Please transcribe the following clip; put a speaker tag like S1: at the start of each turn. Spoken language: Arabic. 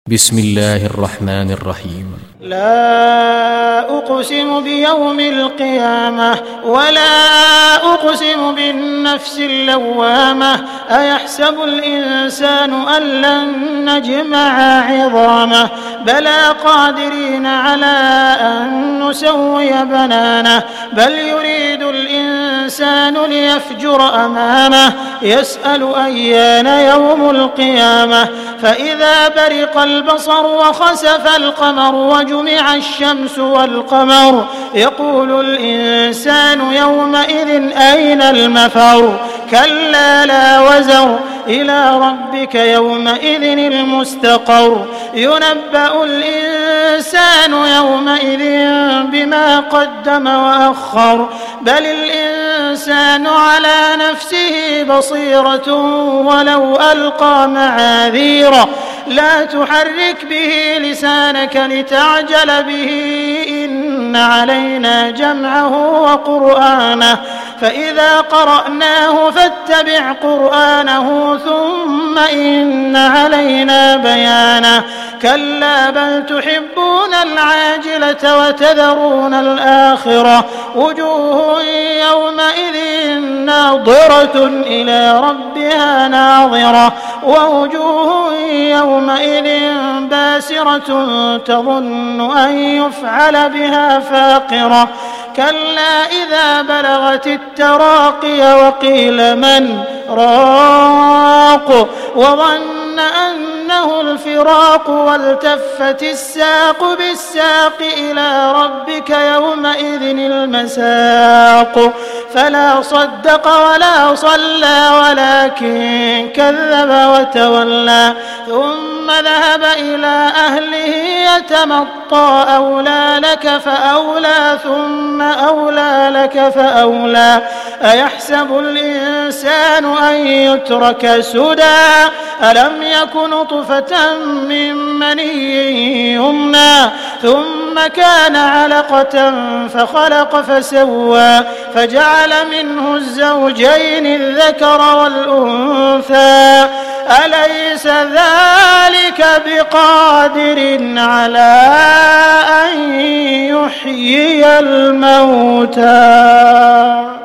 S1: بسم الله الرحمن الرحيم.
S2: لا أقسم بيوم القيامة ولا أقسم بالنفس اللوامة أيحسب الإنسان أن لن نجمع عظامه بلى قادرين على أن نسوي بنانه بل يريد الإنسان ليفجر أمامه يسأل أيان يوم القيامة فإذا برق البصر وخسف القمر وجمع الشمس والقمر يقول الإنسان يومئذ أين المفر كلا لا وزر إلى ربك يومئذ المستقر ينبأ الإنسان يومئذ بما قدم وأخر بل الإنسان على نفسه بصيرة ولو ألقى معاذيره لا تحرك به لسانك لتعجل به إن علينا جمعه وقرآنه فإذا قرأناه فاتبع قرآنه ثم إن علينا بيانه كلا بل تحبون العاجلة وتذرون الآخرة وجوه يومئذ ناظرة إلى ربها ناظرة ووجوه يومئذ باسرة تظن أن يفعل بها فاقرة كلا إذا بلغت التراقي وقيل من راق وظن أنه الفراق والتفت الساق بالساق إلى ربك يومئذ المساق فلا صدق ولا صلى ولكن كذب وتولى ثم ذهب إلى أهله يتمطى أولى لك فأولى ثم أولى لك فأولى أيحسب الإنسان أن يترك سدى ألم يك نطفة من مني يمنى ثم كان علقة فخلق فسوى فجعل منه الزوجين الذكر والأنثى أليس ذلك بقادر على أن يحيي الموتى